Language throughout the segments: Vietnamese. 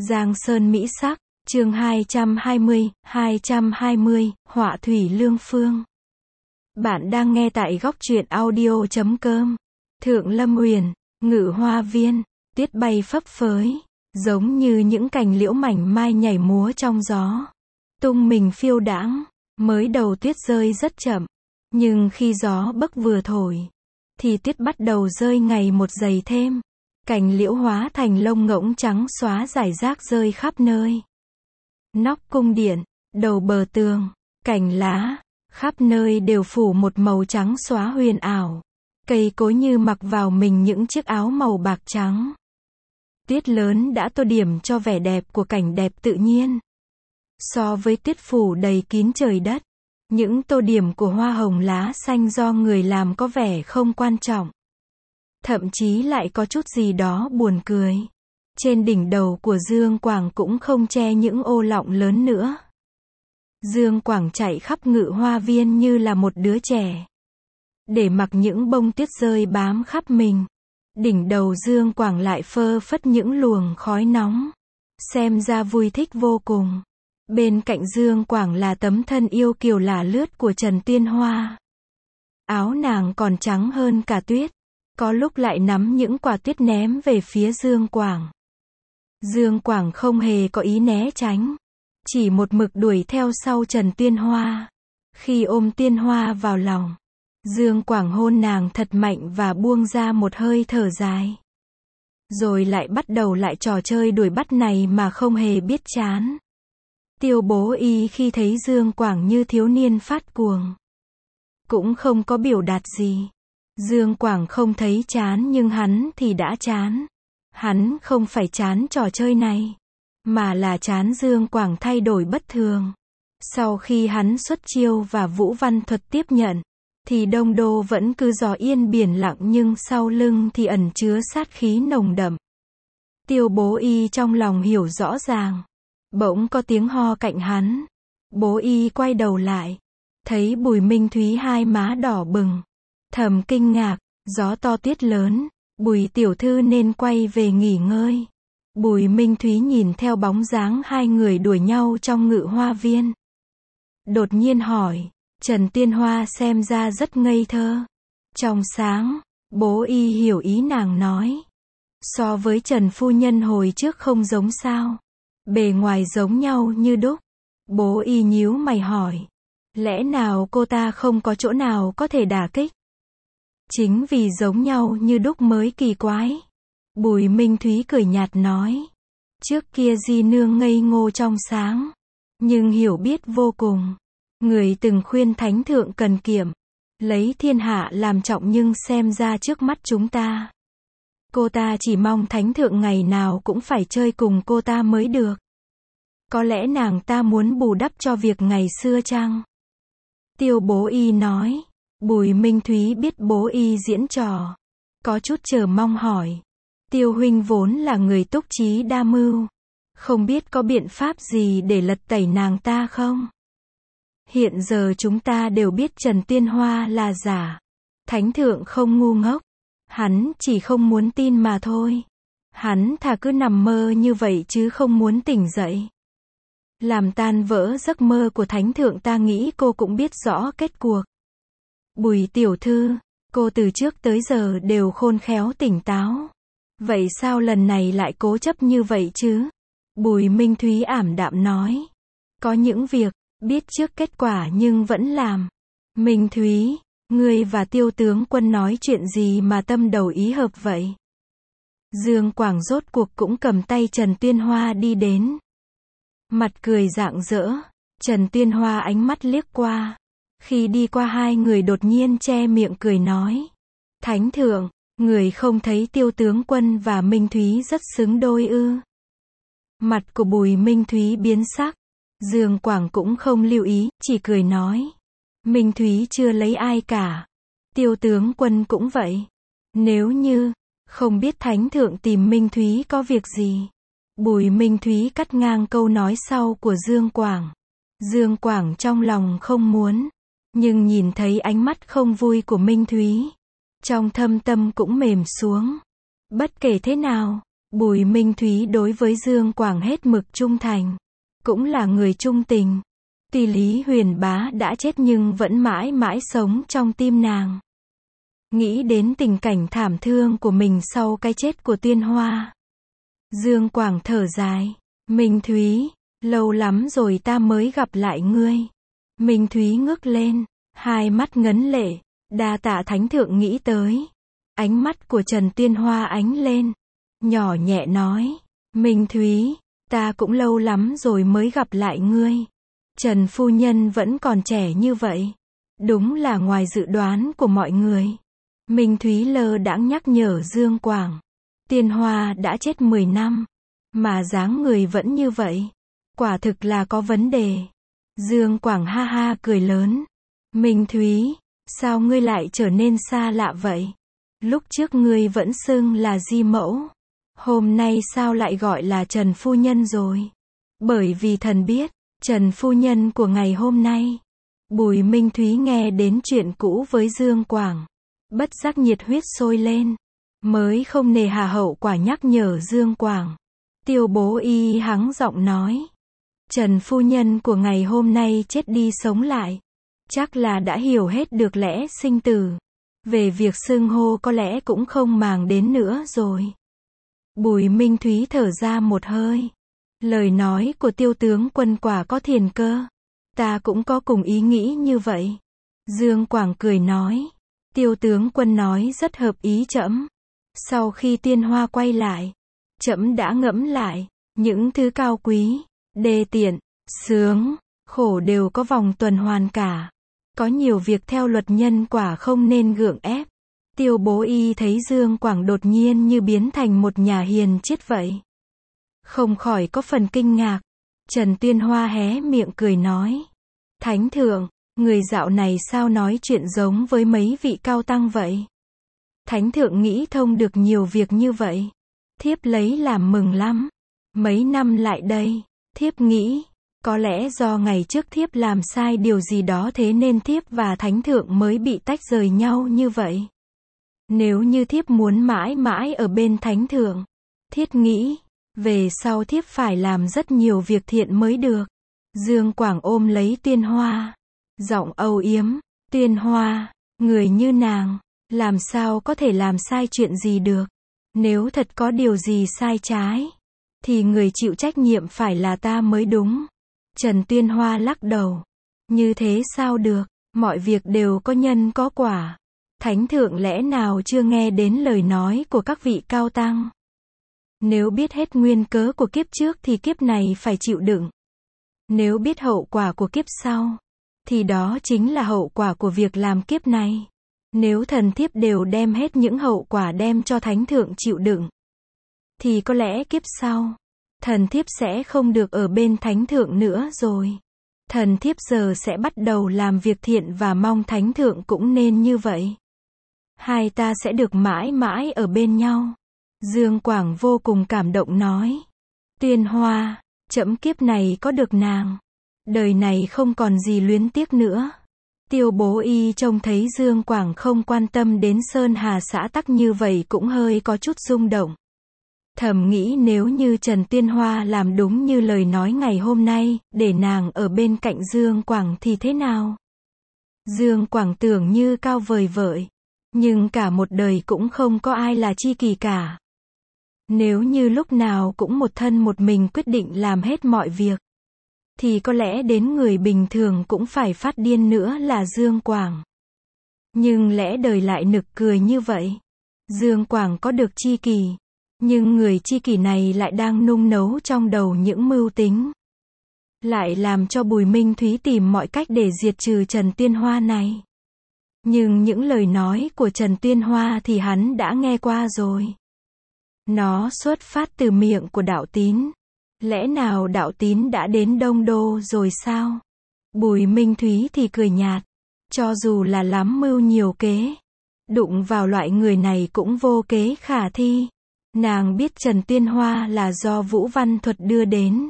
Giang Sơn Mỹ Sắc, chương 220, Họa thủy lương phương. Bạn đang nghe tại góc truyện audio.com. Thượng Lâm Uyển, Ngự Hoa Viên, tuyết bay phấp phới, giống như những cành liễu mảnh mai nhảy múa trong gió, tung mình phiêu đãng. Mới đầu tuyết rơi rất chậm, nhưng khi gió bấc vừa thổi, thì tuyết bắt đầu rơi ngày một dày thêm. Cành liễu hóa thành lông ngỗng trắng xóa rải rác rơi khắp nơi. Nóc cung điện, đầu bờ tường, cành lá, khắp nơi đều phủ một màu trắng xóa huyền ảo. Cây cối như mặc vào mình những chiếc áo màu bạc trắng. Tuyết lớn đã tô điểm cho vẻ đẹp của cảnh đẹp tự nhiên. So với tuyết phủ đầy kín trời đất, những tô điểm của hoa hồng lá xanh do người làm có vẻ không quan trọng. Thậm chí lại có chút gì đó buồn cười. Trên đỉnh đầu của Dương Quảng cũng không che những ô lọng lớn nữa. Dương Quảng chạy khắp Ngự Hoa Viên như là một đứa trẻ, để mặc những bông tuyết rơi bám khắp mình. Đỉnh đầu Dương Quảng lại phơ phất những luồng khói nóng, xem ra vui thích vô cùng. Bên cạnh Dương Quảng là tấm thân yêu kiều lả lướt của Trần Tiên Hoa. Áo nàng còn trắng hơn cả tuyết, có lúc lại nắm những quả tuyết ném về phía Dương Quảng. Dương Quảng không hề có ý né tránh, chỉ một mực đuổi theo sau Trần Tiên Hoa. Khi ôm Tiên Hoa vào lòng, Dương Quảng hôn nàng thật mạnh và buông ra một hơi thở dài. Rồi lại bắt đầu lại trò chơi đuổi bắt này mà không hề biết chán. Tiêu Bố Y khi thấy Dương Quảng như thiếu niên phát cuồng, cũng không có biểu đạt gì. Dương Quảng không thấy chán nhưng hắn thì đã chán. Hắn không phải chán trò chơi này, mà là chán Dương Quảng thay đổi bất thường. Sau khi hắn xuất chiêu và Vũ Văn Thuật tiếp nhận, thì Đông Đô vẫn cứ gió yên biển lặng nhưng sau lưng thì ẩn chứa sát khí nồng đậm. Tiêu Bố Y trong lòng hiểu rõ ràng. Bỗng có tiếng ho cạnh hắn. Bố Y quay đầu lại, thấy Bùi Minh Thúy hai má đỏ bừng. Thầm kinh ngạc, gió to tuyết lớn, Bùi tiểu thư nên quay về nghỉ ngơi. Bùi Minh Thúy nhìn theo bóng dáng hai người đuổi nhau trong Ngự Hoa Viên, đột nhiên hỏi, Trần Tiên Hoa xem ra rất ngây thơ, trong sáng. Bố Y hiểu ý nàng nói. So với Trần phu nhân hồi trước không giống sao, bề ngoài giống nhau như đúc. Bố Y nhíu mày hỏi, lẽ nào cô ta không có chỗ nào có thể đả kích? Chính vì giống nhau như đúc mới kỳ quái. Bùi Minh Thúy cười nhạt nói, trước kia di nương ngây ngô trong sáng, nhưng hiểu biết vô cùng. Người từng khuyên thánh thượng cần kiệm, lấy thiên hạ làm trọng, nhưng xem ra trước mắt chúng ta, cô ta chỉ mong thánh thượng ngày nào cũng phải chơi cùng cô ta mới được. Có lẽ nàng ta muốn bù đắp cho việc ngày xưa chăng? Tiêu Bố Y nói. Bùi Minh Thúy biết Bố Y diễn trò, có chút chờ mong hỏi, Tiêu huynh vốn là người túc trí đa mưu, không biết có biện pháp gì để lật tẩy nàng ta không? Hiện giờ chúng ta đều biết Trần Tiên Hoa là giả. Thánh thượng không ngu ngốc, hắn chỉ không muốn tin mà thôi. Hắn thà cứ nằm mơ như vậy chứ không muốn tỉnh dậy, làm tan vỡ giấc mơ của thánh thượng. Ta nghĩ cô cũng biết rõ kết cuộc. Bùi tiểu thư, cô từ trước tới giờ đều khôn khéo tỉnh táo, vậy sao lần này lại cố chấp như vậy chứ? Bùi Minh Thúy ảm đạm nói, có những việc biết trước kết quả nhưng vẫn làm. Minh Thúy, ngươi và Tiêu tướng quân nói chuyện gì mà tâm đầu ý hợp vậy? Dương Quảng rốt cuộc cũng cầm tay Trần Tiên Hoa đi đến, mặt cười rạng rỡ. Trần Tiên Hoa ánh mắt liếc qua, khi đi qua hai người đột nhiên che miệng cười nói, thánh thượng, người không thấy Tiêu tướng quân và Minh Thúy rất xứng đôi ư? Mặt của Bùi Minh Thúy biến sắc. Dương Quảng cũng không lưu ý, chỉ cười nói, Minh Thúy chưa lấy ai cả, Tiêu tướng quân cũng vậy. Nếu như không biết thánh thượng tìm Minh Thúy có việc gì? Bùi Minh Thúy cắt ngang câu nói sau của Dương Quảng. Dương Quảng trong lòng không muốn, nhưng nhìn thấy ánh mắt không vui của Minh Thúy, trong thâm tâm cũng mềm xuống. Bất kể thế nào, Bùi Minh Thúy đối với Dương Quảng hết mực trung thành, cũng là người trung tình. Tuy Lý Huyền Bá đã chết nhưng vẫn mãi mãi sống trong tim nàng. Nghĩ đến tình cảnh thảm thương của mình sau cái chết của Tuyên Hoa, Dương Quảng thở dài. Minh Thúy, lâu lắm rồi ta mới gặp lại ngươi. Minh Thúy ngước lên, hai mắt ngấn lệ, đa tạ thánh thượng nghĩ tới. Ánh mắt của Trần Tuyên Hoa ánh lên, nhỏ nhẹ nói, Minh Thúy, ta cũng lâu lắm rồi mới gặp lại ngươi. Trần phu nhân vẫn còn trẻ như vậy. Đúng là ngoài dự đoán của mọi người. Minh Thúy lơ đãng nhắc nhở Dương Quảng. Tuyên Hoa đã chết 10 năm, mà dáng người vẫn như vậy. Quả thực là có vấn đề. Dương Quảng ha ha cười lớn. Minh Thúy, sao ngươi lại trở nên xa lạ vậy? Lúc trước ngươi vẫn xưng là Di Mẫu. Hôm nay sao lại gọi là Trần phu nhân rồi? Bởi vì thần biết, Trần phu nhân của ngày hôm nay. Bùi Minh Thúy nghe đến chuyện cũ với Dương Quảng, bất giác nhiệt huyết sôi lên, mới không nề hà hậu quả nhắc nhở Dương Quảng. Tiêu Bố Y hắng giọng nói, Trần phu nhân của ngày hôm nay chết đi sống lại, chắc là đã hiểu hết được lẽ sinh tử. Về việc xưng hô có lẽ cũng không màng đến nữa rồi. Bùi Minh Thúy thở ra một hơi. Lời nói của Tiêu tướng quân quả có thiền cơ. Ta cũng có cùng ý nghĩ như vậy. Dương Quảng cười nói. Tiêu tướng quân nói rất hợp ý trẫm. Sau khi Tuyên Hoa quay lại, trẫm đã ngẫm lại, những thứ cao quý, đê tiện, sướng, khổ đều có vòng tuần hoàn cả. Có nhiều việc theo luật nhân quả không nên gượng ép. Tiêu Bố Y thấy Dương Quảng đột nhiên như biến thành một nhà hiền triết vậy, không khỏi có phần kinh ngạc. Trần Tuyên Hoa hé miệng cười nói. Thánh thượng, người dạo này sao nói chuyện giống với mấy vị cao tăng vậy? Thánh thượng nghĩ thông được nhiều việc như vậy. Thiếp lấy làm mừng lắm. Mấy năm lại đây, thiếp nghĩ, có lẽ do ngày trước thiếp làm sai điều gì đó thế nên thiếp và thánh thượng mới bị tách rời nhau như vậy. Nếu như thiếp muốn mãi mãi ở bên thánh thượng, thiếp nghĩ, về sau thiếp phải làm rất nhiều việc thiện mới được. Dương Quảng ôm lấy Tuyên Hoa, giọng âu yếm, Tuyên Hoa, người như nàng, làm sao có thể làm sai chuyện gì được. Nếu thật có điều gì sai trái, thì người chịu trách nhiệm phải là ta mới đúng. Trần Tuyên Hoa lắc đầu. Như thế sao được, mọi việc đều có nhân có quả. Thánh thượng lẽ nào chưa nghe đến lời nói của các vị cao tăng? Nếu biết hết nguyên cớ của kiếp trước thì kiếp này phải chịu đựng. Nếu biết hậu quả của kiếp sau, thì đó chính là hậu quả của việc làm kiếp này. Nếu thần thiếp đều đem hết những hậu quả đem cho thánh thượng chịu đựng, thì có lẽ kiếp sau, thần thiếp sẽ không được ở bên thánh thượng nữa rồi. Thần thiếp giờ sẽ bắt đầu làm việc thiện và mong thánh thượng cũng nên như vậy. Hai ta sẽ được mãi mãi ở bên nhau. Dương Quảng vô cùng cảm động nói. Tuyên Hoa, trẫm kiếp này có được nàng, đời này không còn gì luyến tiếc nữa. Tiêu Bố Y trông thấy Dương Quảng không quan tâm đến Sơn Hà xã tắc như vậy cũng hơi có chút rung động. Thầm nghĩ nếu như Trần Tuyên Hoa làm đúng như lời nói ngày hôm nay, để nàng ở bên cạnh Dương Quảng thì thế nào? Dương Quảng tưởng như cao vời vợi, nhưng cả một đời cũng không có ai là tri kỷ cả. Nếu như lúc nào cũng một thân một mình quyết định làm hết mọi việc, thì có lẽ đến người bình thường cũng phải phát điên nữa là Dương Quảng. Nhưng lẽ đời lại nực cười như vậy. Dương Quảng có được tri kỷ, nhưng người tri kỷ này lại đang nung nấu trong đầu những mưu tính, lại làm cho Bùi Minh Thúy tìm mọi cách để diệt trừ Trần Tuyên Hoa này. Nhưng những lời nói của Trần Tuyên Hoa thì hắn đã nghe qua rồi. Nó xuất phát từ miệng của Đạo Tín. Lẽ nào Đạo Tín đã đến Đông Đô rồi sao? Bùi Minh Thúy thì cười nhạt. Cho dù là lắm mưu nhiều kế, đụng vào loại người này cũng vô kế khả thi. Nàng biết Trần Tuyên Hoa là do Vũ Văn Thuật đưa đến,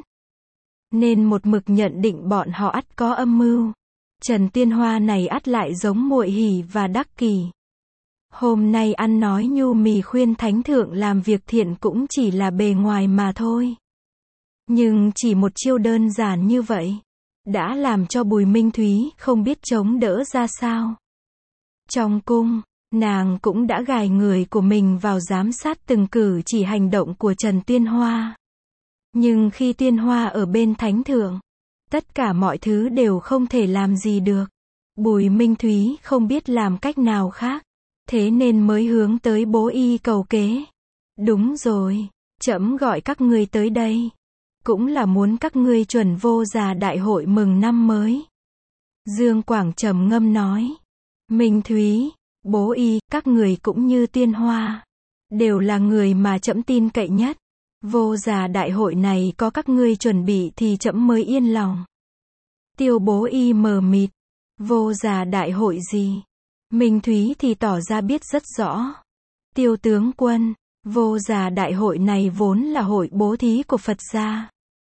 nên một mực nhận định bọn họ ắt có âm mưu. Trần Tuyên Hoa này ắt lại giống Muội Hỷ và Đắc Kỷ. Hôm nay ăn nói nhu mì khuyên thánh thượng làm việc thiện cũng chỉ là bề ngoài mà thôi. Nhưng chỉ một chiêu đơn giản như vậy, đã làm cho Bùi Minh Thúy không biết chống đỡ ra sao. Trong cung, nàng cũng đã gài người của mình vào giám sát từng cử chỉ hành động của Trần Tuyên Hoa. Nhưng khi Tuyên Hoa ở bên thánh thượng, tất cả mọi thứ đều không thể làm gì được. Bùi Minh Thúy không biết làm cách nào khác, thế nên mới hướng tới bố y cầu kế. Đúng rồi, trẫm gọi các ngươi tới đây, cũng là muốn các ngươi chuẩn vô già đại hội mừng năm mới. Dương Quảng trầm ngâm nói. Minh Thúy, bố y, các người cũng như Tuyên Hoa, đều là người mà trẫm tin cậy nhất. Vô già đại hội này có các ngươi chuẩn bị thì trẫm mới yên lòng. Tiêu bố y mờ mịt. Vô già đại hội gì? Minh Thúy thì tỏ ra biết rất rõ. Tiêu tướng quân, vô già đại hội này vốn là hội bố thí của Phật gia.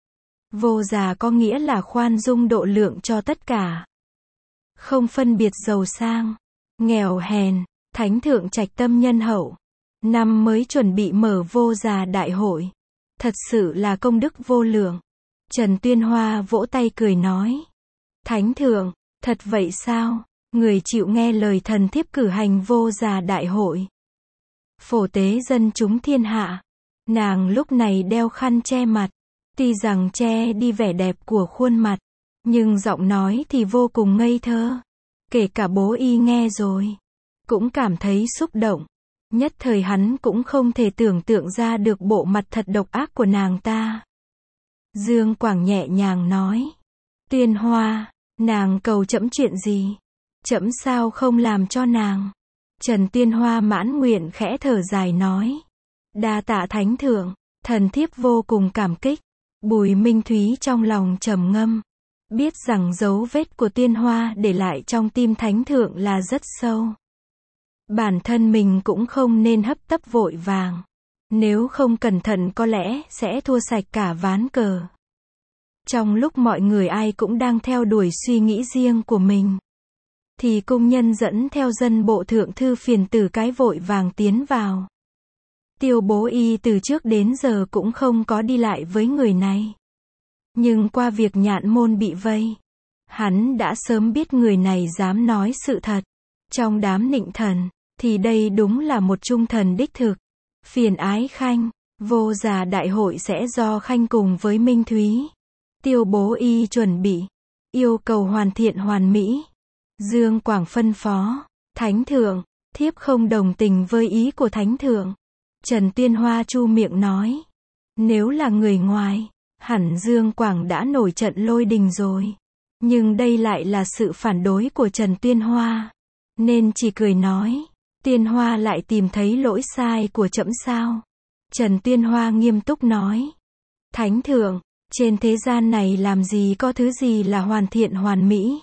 Vô già có nghĩa là khoan dung độ lượng cho tất cả. Không phân biệt giàu sang, nghèo hèn, thánh thượng trạch tâm nhân hậu. Năm mới chuẩn bị mở vô già đại hội. Thật sự là công đức vô lượng. Trần Tuyên Hoa vỗ tay cười nói. Thánh thượng, thật vậy sao? Người chịu nghe lời thần thiếp cử hành vô già đại hội. Phổ tế dân chúng thiên hạ. Nàng lúc này đeo khăn che mặt. Tuy rằng che đi vẻ đẹp của khuôn mặt, nhưng giọng nói thì vô cùng ngây thơ. Kể cả bố y nghe rồi, cũng cảm thấy xúc động. Nhất thời hắn cũng không thể tưởng tượng ra được bộ mặt thật độc ác của nàng ta. Dương Quảng nhẹ nhàng nói. Tuyên Hoa, nàng cầu trẫm chuyện gì? Trẫm sao không làm cho nàng? Trần Tuyên Hoa mãn nguyện khẽ thở dài nói. Đa tạ thánh thượng, thần thiếp vô cùng cảm kích. Bùi Minh Thúy trong lòng trầm ngâm. Biết rằng dấu vết của Tuyên Hoa để lại trong tim thánh thượng là rất sâu. Bản thân mình cũng không nên hấp tấp vội vàng. Nếu không cẩn thận có lẽ sẽ thua sạch cả ván cờ. Trong lúc mọi người ai cũng đang theo đuổi suy nghĩ riêng của mình, thì cung nhân dẫn theo dân bộ thượng thư phiền tử cái vội vàng tiến vào. Tiêu bố y từ trước đến giờ cũng không có đi lại với người này. Nhưng qua việc Nhạn Môn bị vây, hắn đã sớm biết người này dám nói sự thật. Trong đám nịnh thần, thì đây đúng là một trung thần đích thực. Phiền ái Khanh, vô già đại hội sẽ do Khanh cùng với Minh Thúy. Tiêu bố y chuẩn bị, yêu cầu hoàn thiện hoàn mỹ. Dương Quảng phân phó. Thánh thượng, thiếp không đồng tình với ý của thánh thượng. Trần Tuyên Hoa chu miệng nói. Nếu là người ngoài, hẳn Dương Quảng đã nổi trận lôi đình rồi. Nhưng đây lại là sự phản đối của Trần Tuyên Hoa, nên chỉ cười nói. Tuyên Hoa lại tìm thấy lỗi sai của trẫm sao? Trần Tuyên Hoa nghiêm túc nói. Thánh thượng, trên thế gian này làm gì có thứ gì là hoàn thiện hoàn mỹ.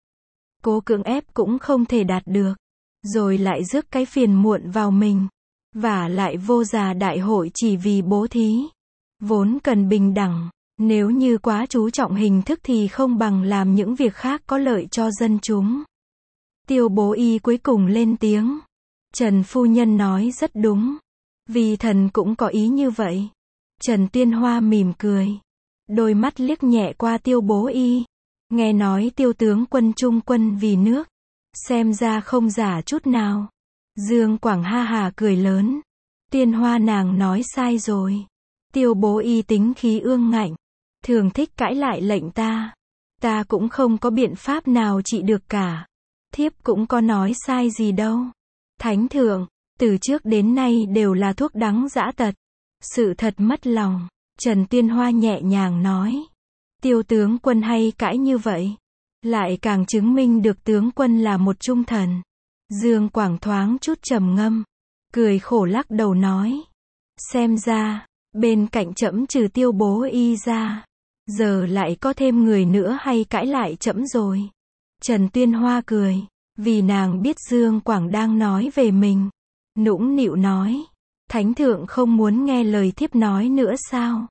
Cố cưỡng ép cũng không thể đạt được. Rồi lại rước cái phiền muộn vào mình. Vả lại vô già đại hội chỉ vì bố thí. Vốn cần bình đẳng. Nếu như quá chú trọng hình thức thì không bằng làm những việc khác có lợi cho dân chúng. Tiêu bố y cuối cùng lên tiếng. Trần phu nhân nói rất đúng. Vì thần cũng có ý như vậy. Trần Tuyên Hoa mỉm cười. Đôi mắt liếc nhẹ qua tiêu bố y. Nghe nói tiêu tướng quân trung quân vì nước. Xem ra không giả chút nào. Dương Quảng ha hà cười lớn. Tuyên Hoa nàng nói sai rồi. Tiêu bố y tính khí ương ngạnh. Thường thích cãi lại lệnh ta. Ta cũng không có biện pháp nào trị được cả. Thiếp cũng có nói sai gì đâu. Thánh thượng, từ trước đến nay đều là thuốc đắng dã tật. Sự thật mất lòng. Trần Tuyên Hoa nhẹ nhàng nói. Tiêu tướng quân hay cãi như vậy. Lại càng chứng minh được tướng quân là một trung thần. Dương Quảng thoáng chút trầm ngâm. Cười khổ lắc đầu nói. Xem ra, bên cạnh trẫm trừ tiêu bố y ra. Giờ lại có thêm người nữa hay cãi lại trẫm rồi. Trần Tuyên Hoa cười. Vì nàng biết Dương Quảng đang nói về mình. Nũng nịu nói. Thánh thượng không muốn nghe lời thiếp nói nữa sao?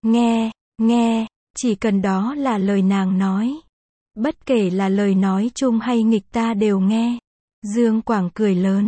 Nghe, chỉ cần đó là lời nàng nói. Bất kể là lời nói chung hay nghịch ta đều nghe. Dương Quảng cười lớn.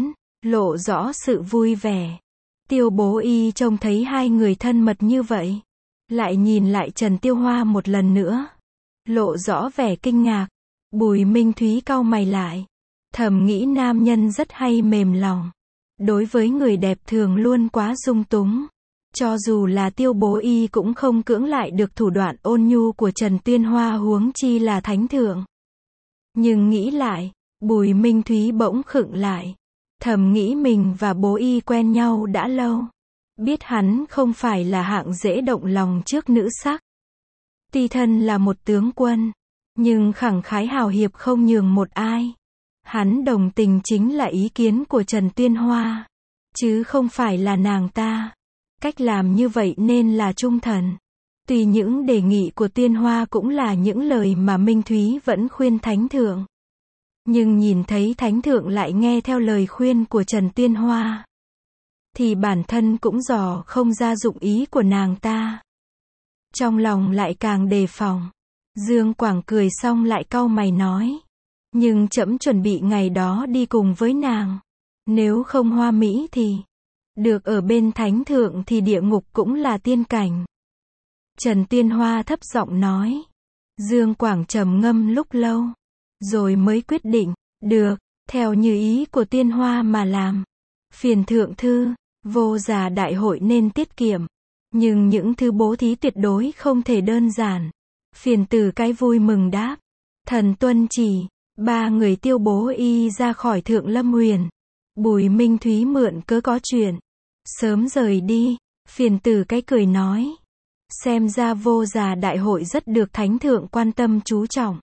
lộ rõ sự vui vẻ. Tiêu Bố Y trông thấy hai người thân mật như vậy, lại nhìn lại Trần Tiêu Hoa một lần nữa, lộ rõ vẻ kinh ngạc. Bùi Minh Thúy cau mày lại, thầm nghĩ nam nhân rất hay mềm lòng, đối với người đẹp thường luôn quá dung túng. Cho dù là Tiêu Bố Y cũng không cưỡng lại được thủ đoạn ôn nhu của Trần Tuyên Hoa, huống chi là thánh thượng. Nhưng nghĩ lại, Bùi Minh Thúy bỗng khựng lại, thầm nghĩ mình và Bố Y quen nhau đã lâu, biết hắn không phải là hạng dễ động lòng trước nữ sắc. Tuy thân là một tướng quân, nhưng khẳng khái hào hiệp không nhường một ai. Hắn đồng tình chính là ý kiến của Trần Tuyên Hoa, chứ không phải là nàng ta. Cách làm như vậy nên là trung thần. Tuy những đề nghị của Tuyên Hoa cũng là những lời mà Minh Thúy vẫn khuyên thánh thượng, nhưng nhìn thấy thánh thượng lại nghe theo lời khuyên của Trần Tuyên Hoa, thì bản thân cũng dò không ra dụng ý của nàng ta. Trong lòng lại càng đề phòng. Dương Quảng cười xong lại cau mày nói, nhưng trẫm chuẩn bị ngày đó đi cùng với nàng. Nếu không hoa mỹ thì được ở bên thánh thượng thì địa ngục cũng là tiên cảnh. Trần Tuyên Hoa thấp giọng nói. Dương Quảng trầm ngâm lúc lâu, rồi mới quyết định, được, theo như ý của Tuyên Hoa mà làm. Phiền thượng thư, Vô Già đại hội nên tiết kiệm, nhưng những thứ bố thí tuyệt đối không thể đơn giản. Phiền tử cái vui mừng đáp, thần tuân chỉ. Ba người Tiêu Bố Y ra khỏi Thượng Lâm Huyền. Bùi Minh Thúy mượn cớ có chuyện, sớm rời đi. Phiền tử cái cười nói, xem ra Vô Già đại hội rất được thánh thượng quan tâm chú trọng,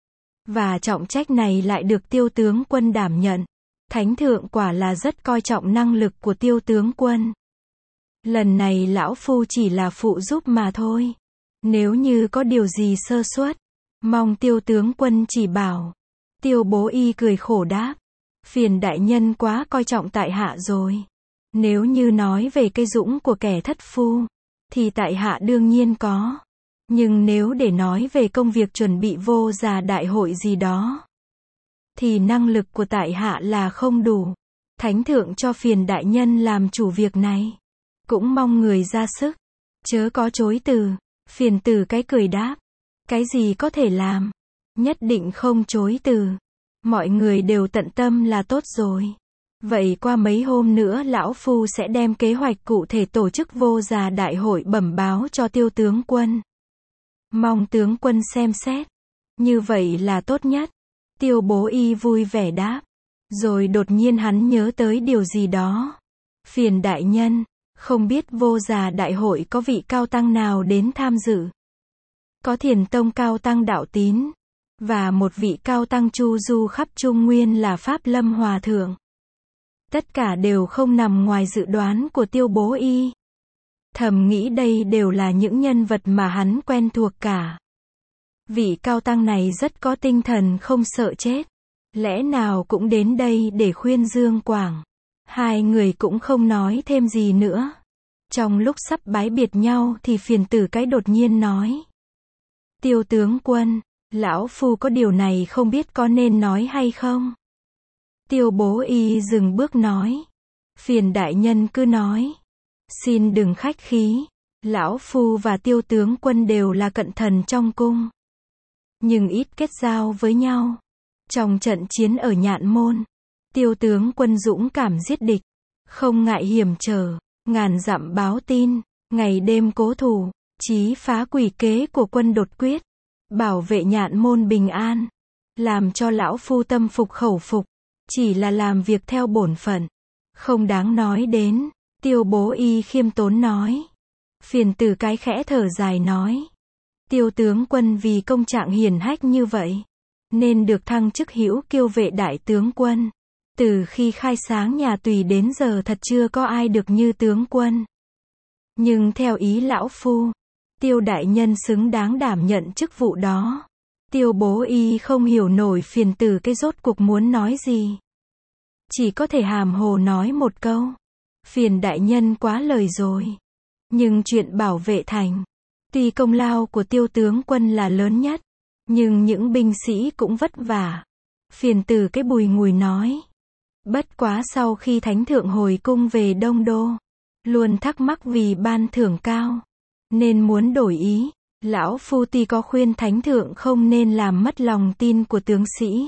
và trọng trách này lại được Tiêu tướng quân đảm nhận. Thánh thượng quả là rất coi trọng năng lực của Tiêu tướng quân. Lần này lão phu chỉ là phụ giúp mà thôi. Nếu như có điều gì sơ suất, mong Tiêu tướng quân chỉ bảo. Tiêu Bố Y cười khổ đáp, phiền đại nhân quá coi trọng tại hạ rồi. Nếu như nói về cái dũng của kẻ thất phu, thì tại hạ đương nhiên có. Nhưng nếu để nói về công việc chuẩn bị Vô Già đại hội gì đó, thì năng lực của tại hạ là không đủ. Thánh thượng cho phiền đại nhân làm chủ việc này, cũng mong người ra sức, chớ có chối từ. Phiền tử cái cười đáp, cái gì có thể làm, nhất định không chối từ. Mọi người đều tận tâm là tốt rồi. Vậy qua mấy hôm nữa lão phu sẽ đem kế hoạch cụ thể tổ chức Vô Già đại hội bẩm báo cho Tiêu tướng quân. Mong tướng quân xem xét. Như vậy là tốt nhất. Tiêu Bố Y vui vẻ đáp. Rồi đột nhiên hắn nhớ tới điều gì đó. Phiền đại nhân, không biết Vô Già đại hội có vị cao tăng nào đến tham dự? Có Thiền tông cao tăng Đạo Tín, và một vị cao tăng chu du khắp Trung Nguyên là Pháp Lâm Hòa Thượng. Tất cả đều không nằm ngoài dự đoán của Tiêu Bố Y. Thầm nghĩ đây đều là những nhân vật mà hắn quen thuộc cả. Vị cao tăng này rất có tinh thần không sợ chết. Lẽ nào cũng đến đây để khuyên Dương Quảng. Hai người cũng không nói thêm gì nữa. Trong lúc sắp bái biệt nhau thì phiền tử cái đột nhiên nói. Tiêu tướng quân, lão phu có điều này không biết có nên nói hay không? Tiêu Bố Y dừng bước nói. Phiền đại nhân cứ nói. Xin đừng khách khí. Lão phu và Tiêu tướng quân đều là cận thần trong cung, nhưng ít kết giao với nhau. Trong trận chiến ở Nhạn Môn, Tiêu tướng quân dũng cảm giết địch, không ngại hiểm trở, ngàn dặm báo tin, ngày đêm cố thủ, chí phá quỷ kế của quân đột quyết, bảo vệ Nhạn Môn bình an, làm cho lão phu tâm phục khẩu phục, chỉ là làm việc theo bổn phận, không đáng nói đến. Tiêu Bố Y khiêm tốn nói. Phiền tử cái khẽ thở dài nói. Tiêu tướng quân vì công trạng hiển hách như vậy, nên được thăng chức hữu kiêu vệ đại tướng quân. Từ khi khai sáng nhà Tùy đến giờ thật chưa có ai được như tướng quân. Nhưng theo ý lão phu, Tiêu đại nhân xứng đáng đảm nhận chức vụ đó. Tiêu Bố Y không hiểu nổi phiền tử cái rốt cuộc muốn nói gì, chỉ có thể hàm hồ nói một câu. Phiền đại nhân quá lời rồi. Nhưng chuyện bảo vệ thành, tuy công lao của Tiêu tướng quân là lớn nhất, nhưng những binh sĩ cũng vất vả. Phiền tử cái bùi ngùi nói. Bất quá sau khi thánh thượng hồi cung về Đông Đô, luôn thắc mắc vì ban thưởng cao, nên muốn đổi ý. Lão Phu tuy có khuyên thánh thượng không nên làm mất lòng tin của tướng sĩ,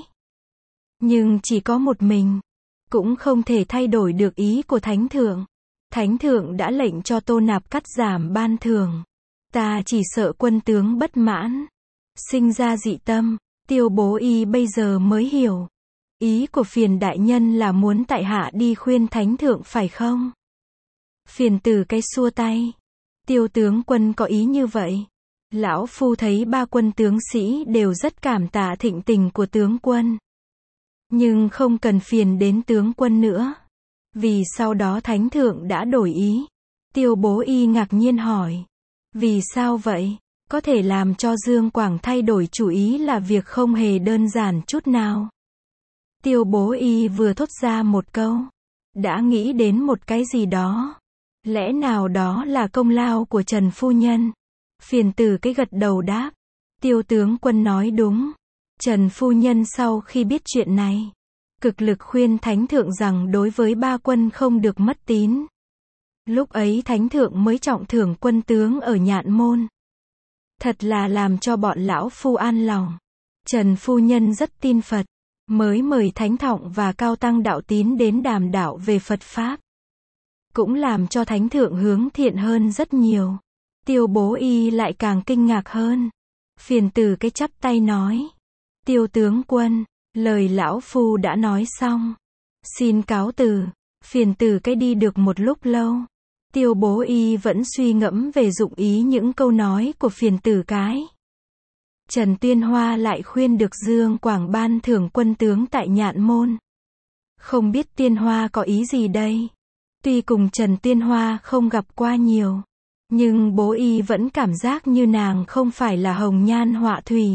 nhưng chỉ có một mình, cũng không thể thay đổi được ý của thánh thượng. Thánh thượng đã lệnh cho Tô Nạp cắt giảm ban thưởng. Ta chỉ sợ quân tướng bất mãn, sinh ra dị tâm. Tiêu Bố Y bây giờ mới hiểu. Ý của Phiền đại nhân là muốn tại hạ đi khuyên thánh thượng phải không? Phiền Tử cái xua tay. Tiêu tướng quân có ý như vậy. Lão Phu thấy ba quân tướng sĩ đều rất cảm tạ thịnh tình của tướng quân. Nhưng không cần phiền đến tướng quân nữa. Vì sau đó thánh thượng đã đổi ý. Tiêu Bố Y ngạc nhiên hỏi. Vì sao vậy? Có thể làm cho Dương Quảng thay đổi chủ ý là việc không hề đơn giản chút nào. Tiêu Bố Y vừa thốt ra một câu, đã nghĩ đến một cái gì đó. Lẽ nào đó là công lao của Trần Phu Nhân? Phiền Tử cái gật đầu đáp. Tiêu tướng quân nói đúng. Trần Phu Nhân sau khi biết chuyện này, cực lực khuyên thánh thượng rằng đối với ba quân không được mất tín. Lúc ấy thánh thượng mới trọng thưởng quân tướng ở Nhạn Môn. Thật là làm cho bọn lão phu an lòng. Trần Phu Nhân rất tin Phật, mới mời Thánh Thọng và Cao Tăng đạo tín đến đàm đạo về Phật Pháp. Cũng làm cho thánh thượng hướng thiện hơn rất nhiều. Tiêu Bố Y lại càng kinh ngạc hơn. Phiền Tử cái chắp tay nói. Tiêu tướng quân, lời lão phu đã nói xong. Xin cáo từ. Phiền Tử cái đi được một lúc lâu. Tiêu Bố Y vẫn suy ngẫm về dụng ý những câu nói của Phiền Tử cái. Trần Tuyên Hoa lại khuyên được Dương Quảng ban thưởng quân tướng tại Nhạn Môn. Không biết Tuyên Hoa có ý gì đây? Tuy cùng Trần Tuyên Hoa không gặp qua nhiều, nhưng Bố Y vẫn cảm giác như nàng không phải là hồng nhan họa thủy.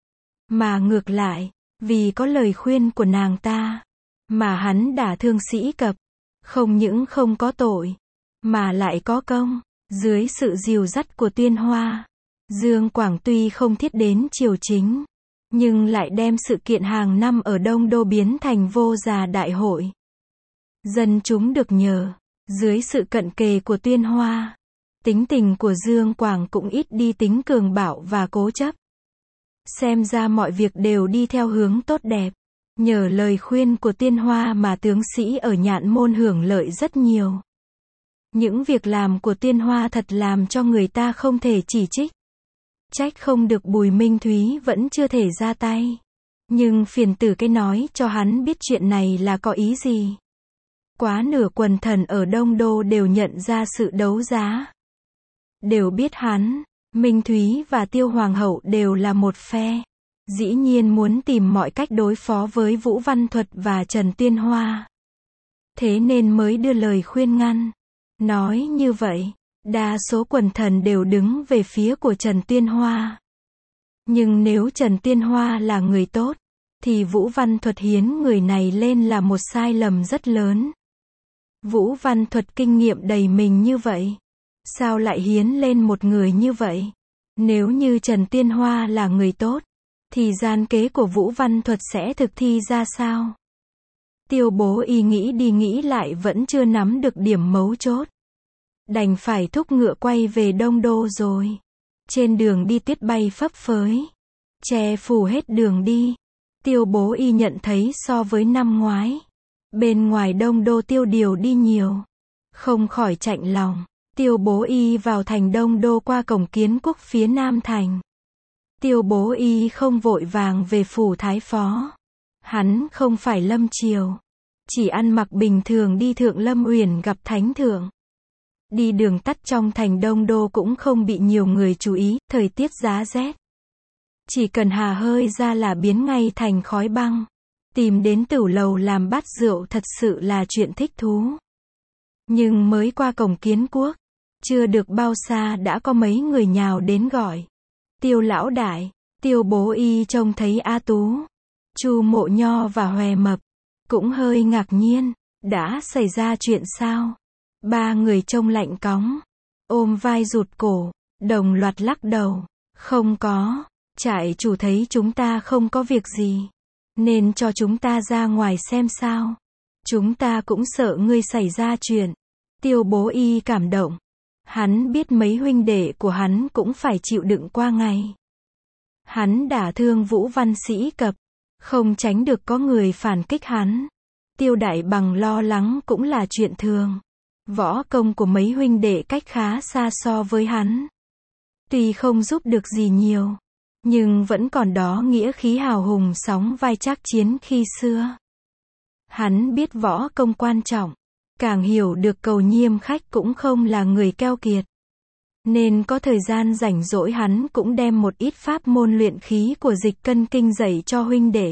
Mà ngược lại, vì có lời khuyên của nàng ta, mà hắn đả thương sĩ cập. Không những không có tội, mà lại có công. Dưới sự dìu dắt của Tuyên Hoa, Dương Quảng tuy không thiết đến triều chính, nhưng lại đem sự kiện hàng năm ở Đông Đô biến thành vô gia đại hội. Dân chúng được nhờ, dưới sự cận kề của Tuyên Hoa, tính tình của Dương Quảng cũng ít đi tính cường bạo và cố chấp. Xem ra mọi việc đều đi theo hướng tốt đẹp. Nhờ lời khuyên của Tuyên Hoa mà tướng sĩ ở Nhạn Môn hưởng lợi rất nhiều. Những việc làm của Tuyên Hoa thật làm cho người ta không thể chỉ trích. Trách không được Bùi Minh Thúy vẫn chưa thể ra tay. Nhưng Phiền Tử cái nói cho hắn biết chuyện này là có ý gì. Quá nửa quần thần ở Đông Đô đều nhận ra sự đấu giá. Đều biết hắn, Minh Thúy và Tiêu Hoàng hậu đều là một phe. Dĩ nhiên muốn tìm mọi cách đối phó với Vũ Văn Thuật và Trần Tuyên Hoa. Thế nên mới đưa lời khuyên ngăn. Nói như vậy, đa số quần thần đều đứng về phía của Trần Tuyên Hoa. Nhưng nếu Trần Tuyên Hoa là người tốt, thì Vũ Văn Thuật hiến người này lên là một sai lầm rất lớn. Vũ Văn Thuật kinh nghiệm đầy mình như vậy, sao lại hiến lên một người như vậy? Nếu như Trần Tuyên Hoa là người tốt, thì gian kế của Vũ Văn Thuật sẽ thực thi ra sao? Tiêu Bố Y nghĩ đi nghĩ lại vẫn chưa nắm được điểm mấu chốt. Đành phải thúc ngựa quay về Đông Đô rồi. Trên đường đi tuyết bay phấp phới, che phủ hết đường đi. Tiêu Bố Y nhận thấy so với năm ngoái, bên ngoài Đông Đô tiêu điều đi nhiều. Không khỏi chạnh lòng. Tiêu Bố Y vào thành Đông Đô qua cổng Kiến Quốc phía Nam thành. Tiêu Bố Y không vội vàng về phủ Thái Phó. Hắn không phải lâm triều, chỉ ăn mặc bình thường đi Thượng Lâm Uyển gặp Thánh Thượng. Đi đường tắt trong thành Đông Đô cũng không bị nhiều người chú ý, thời tiết giá rét. Chỉ cần hà hơi ra là biến ngay thành khói băng. Tìm đến tửu lầu làm bát rượu thật sự là chuyện thích thú. Nhưng mới qua cổng Kiến Quốc, chưa được bao xa đã có mấy người nhào đến gọi. Tiêu lão đại. Tiêu Bố Y trông thấy A Tú, Chu Mộ Nho và Hòe Mập, cũng hơi ngạc nhiên. Đã xảy ra chuyện sao? Ba người trông lạnh cóng, ôm vai rụt cổ, đồng loạt lắc đầu. Không có, trại chủ thấy chúng ta không có việc gì, nên cho chúng ta ra ngoài xem sao. Chúng ta cũng sợ ngươi xảy ra chuyện. Tiêu Bố Y cảm động. Hắn biết mấy huynh đệ của hắn cũng phải chịu đựng qua ngày. Hắn đả thương Vũ Văn Sĩ Cập, không tránh được có người phản kích hắn. Tiêu Đại Bằng lo lắng cũng là chuyện thường. Võ công của mấy huynh đệ cách khá xa so với hắn. Tuy không giúp được gì nhiều, nhưng vẫn còn đó nghĩa khí hào hùng sóng vai trác chiến khi xưa. Hắn biết võ công quan trọng, càng hiểu được Cầu Nhiêm khách cũng không là người keo kiệt. Nên có thời gian rảnh rỗi hắn cũng đem một ít pháp môn luyện khí của Dịch Cân Kinh dạy cho huynh đệ.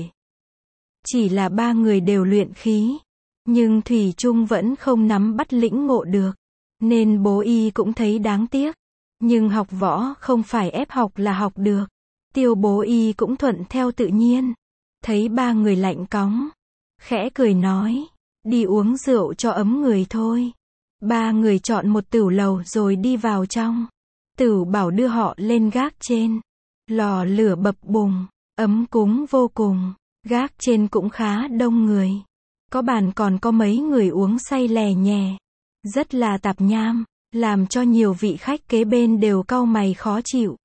Chỉ là ba người đều luyện khí, nhưng thủy chung vẫn không nắm bắt lĩnh ngộ được, nên Bố Y cũng thấy đáng tiếc. Nhưng học võ không phải ép học là học được. Tiêu Bố Y cũng thuận theo tự nhiên. Thấy ba người lạnh cóng, khẽ cười nói, đi uống rượu cho ấm người thôi. Ba người chọn một tửu lầu rồi đi vào trong. Tửu bảo đưa họ lên gác trên. Lò lửa bập bùng, ấm cúng vô cùng. Gác trên cũng khá đông người. Có bàn còn có mấy người uống say lè nhè. Rất là tạp nham, làm cho nhiều vị khách kế bên đều cau mày khó chịu.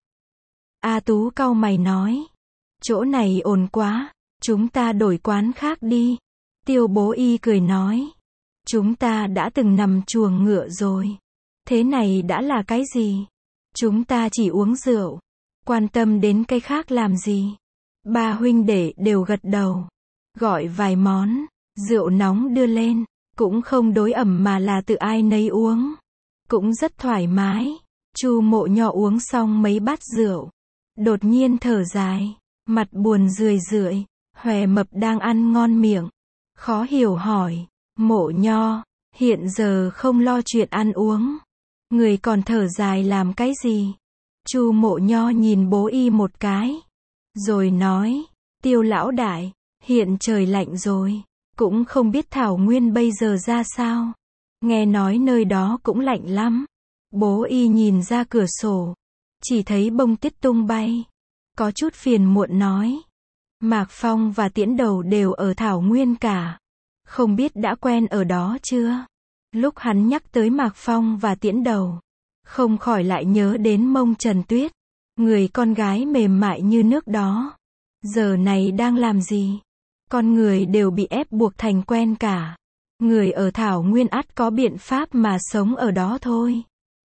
A Tú cau mày nói, chỗ này ồn quá, chúng ta đổi quán khác đi. Tiêu Bố Y cười nói, chúng ta đã từng nằm chuồng ngựa rồi. Thế này đã là cái gì? Chúng ta chỉ uống rượu, quan tâm đến cái khác làm gì? Ba huynh đệ đều gật đầu, gọi vài món, rượu nóng đưa lên, cũng không đối ẩm mà là tự ai nấy uống. Cũng rất thoải mái. Chu Mộ Nho uống xong mấy bát rượu, đột nhiên thở dài, mặt buồn rười rượi. Hòe Mập đang ăn ngon miệng, khó hiểu hỏi, Mộ Nho, hiện giờ không lo chuyện ăn uống, người còn thở dài làm cái gì? Chu Mộ Nho nhìn Bố Y một cái, rồi nói, Tiêu lão đại, hiện trời lạnh rồi, cũng không biết thảo nguyên bây giờ ra sao. Nghe nói nơi đó cũng lạnh lắm. Bố Y nhìn ra cửa sổ, chỉ thấy bông tuyết tung bay, có chút phiền muộn nói, Mạc Phong và Tiễn Đầu đều ở thảo nguyên cả, không biết đã quen ở đó chưa? Lúc hắn nhắc tới Mạc Phong và Tiễn Đầu, không khỏi lại nhớ đến Mông Trần Tuyết, người con gái mềm mại như nước đó. Giờ này đang làm gì? Con người đều bị ép buộc thành quen cả. Người ở thảo nguyên ắt có biện pháp mà sống ở đó thôi.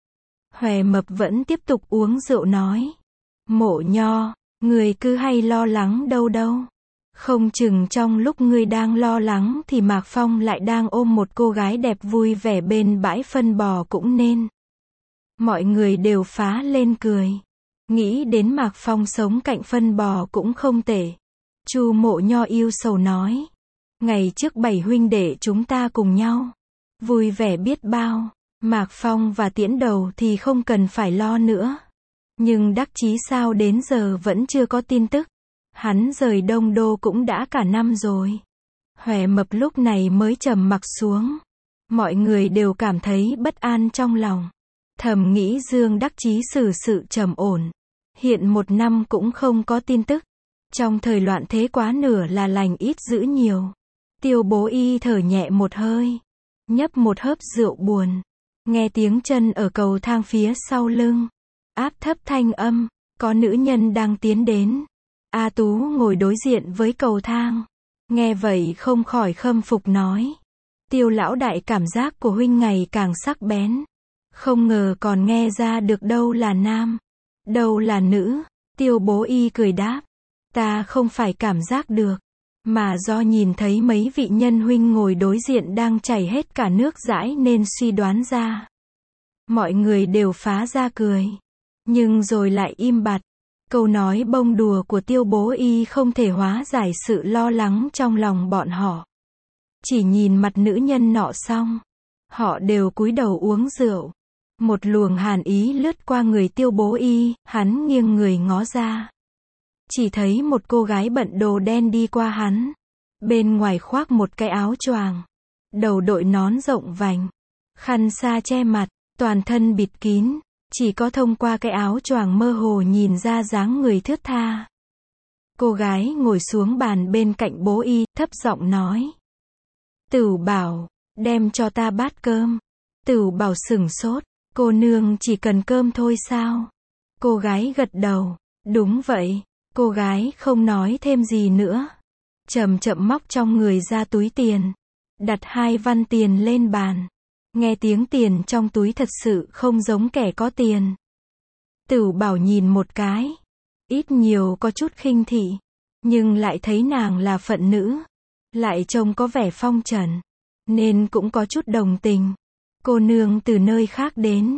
Hòe Mập vẫn tiếp tục uống rượu nói, Mộ Nho, người cứ hay lo lắng đâu đâu. Không chừng trong lúc ngươi đang lo lắng thì Mạc Phong lại đang ôm một cô gái đẹp vui vẻ bên bãi phân bò cũng nên. Mọi người đều phá lên cười. Nghĩ đến Mạc Phong sống cạnh phân bò cũng không tệ. Chu Mộ Nho yêu sầu nói, ngày trước 7 huynh đệ chúng ta cùng nhau, vui vẻ biết bao. Mạc Phong và Tiễn Đầu thì không cần phải lo nữa. Nhưng đắc chí sao đến giờ vẫn chưa có tin tức. Hắn rời Đông Đô cũng đã cả năm rồi. Hòe Mập lúc này mới trầm mặc xuống. Mọi người đều cảm thấy bất an trong lòng. Thầm nghĩ Dương Đắc Chí xử sự trầm ổn. Hiện 1 năm cũng không có tin tức. Trong thời loạn thế quá nửa là lành ít dữ nhiều. Tiêu Bố Y thở nhẹ một hơi, nhấp một hớp rượu buồn. Nghe tiếng chân ở cầu thang phía sau lưng. Áp thấp thanh âm, có nữ nhân đang tiến đến. A Tú ngồi đối diện với cầu thang. Nghe vậy không khỏi khâm phục nói, Tiêu lão đại cảm giác của huynh ngày càng sắc bén. Không ngờ còn nghe ra được đâu là nam, đâu là nữ. Tiêu Bố Y cười đáp, ta không phải cảm giác được, mà do nhìn thấy mấy vị nhân huynh ngồi đối diện đang chảy hết cả nước dãi nên suy đoán ra. Mọi người đều phá ra cười, nhưng rồi lại im bặt. Câu nói bông đùa của Tiêu Bố Y không thể hóa giải sự lo lắng trong lòng bọn họ. Chỉ nhìn mặt nữ nhân nọ xong, họ đều cúi đầu uống rượu. Một luồng hàn ý lướt qua người Tiêu Bố Y, hắn nghiêng người ngó ra. Chỉ thấy một cô gái bận đồ đen đi qua hắn. Bên ngoài khoác một cái áo choàng, đầu đội nón rộng vành, khăn sa che mặt, toàn thân bịt kín. Chỉ có thông qua cái áo choàng mơ hồ nhìn ra dáng người thướt tha. Cô gái ngồi xuống bàn bên cạnh Bố Y, thấp giọng nói, Tửu Bảo, đem cho ta bát cơm. Tửu Bảo sửng sốt, cô nương chỉ cần cơm thôi sao? Cô gái gật đầu, đúng vậy. Cô gái không nói thêm gì nữa. Chậm chậm móc trong người ra túi tiền. Đặt 2 văn tiền lên bàn. Nghe tiếng tiền trong túi thật sự không giống kẻ có tiền. Tửu Bảo nhìn một cái. Ít nhiều có chút khinh thị. Nhưng lại thấy nàng là phận nữ. Lại trông có vẻ phong trần. Nên cũng có chút đồng tình. Cô nương từ nơi khác đến.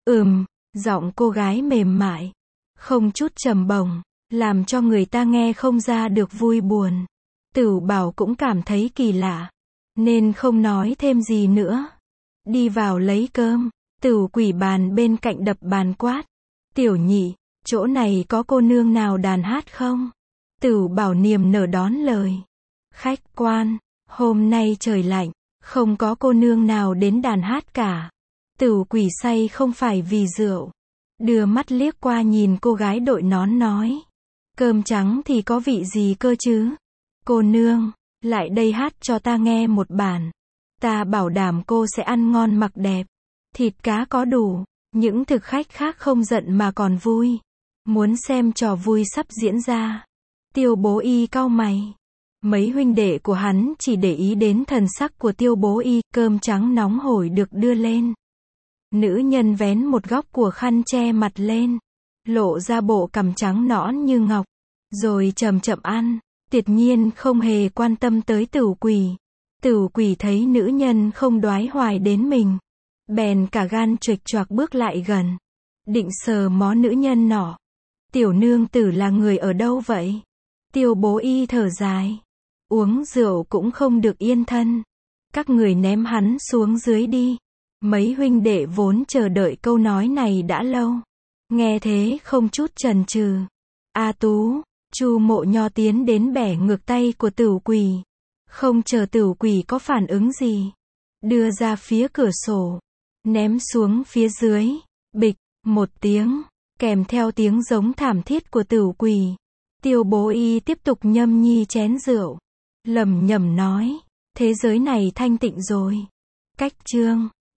Giọng cô gái mềm mại. Không chút trầm bổng. Làm cho người ta nghe không ra được vui buồn. Tửu Bảo cũng cảm thấy kỳ lạ. Nên không nói thêm gì nữa. Đi vào lấy cơm. Tửu Quỷ bàn bên cạnh đập bàn quát. Tiểu nhị, chỗ này có cô nương nào đàn hát không? Tửu Bảo niềm nở đón lời. Khách quan, hôm nay trời lạnh, không có cô nương nào đến đàn hát cả. Tửu Quỷ say không phải vì rượu. Đưa mắt liếc qua nhìn cô gái đội nón nói. Cơm trắng thì có vị gì cơ chứ? Cô nương, lại đây hát cho ta nghe một bản. Ta bảo đảm cô sẽ ăn ngon mặc đẹp. Thịt cá có đủ, những thực khách khác không giận mà còn vui. Muốn xem trò vui sắp diễn ra. Tiêu Bố Y cau mày. Mấy huynh đệ của hắn chỉ để ý đến thần sắc của Tiêu Bố Y. Cơm trắng nóng hổi được đưa lên. Nữ nhân vén một góc của khăn che mặt lên. Lộ ra bộ cằm trắng nõn như ngọc. Rồi chậm chậm ăn. Tuyệt nhiên không hề quan tâm tới Tửu Quỷ. Tửu Quỷ thấy nữ nhân không đoái hoài đến mình. Bèn cả gan chuệch choạc bước lại gần. Định sờ mó nữ nhân nọ. Tiểu nương tử là người ở đâu vậy? Tiêu Bố Y thở dài. Uống rượu cũng không được yên thân. Các người ném hắn xuống dưới đi. Mấy huynh đệ vốn chờ đợi câu nói này đã lâu. Nghe thế không chút chần chừ. A Tú, Chu Mộ Nho tiến đến bẻ ngược tay của Tửu Quỷ. Không chờ Tửu Quỷ có phản ứng gì. Đưa ra phía cửa sổ. Ném xuống phía dưới. Bịch, một tiếng. Kèm theo tiếng giống thảm thiết của Tửu Quỷ. Tiêu Bố Y tiếp tục nhâm nhi chén rượu. Lẩm nhẩm nói. Thế giới này thanh tịnh rồi. Cách chương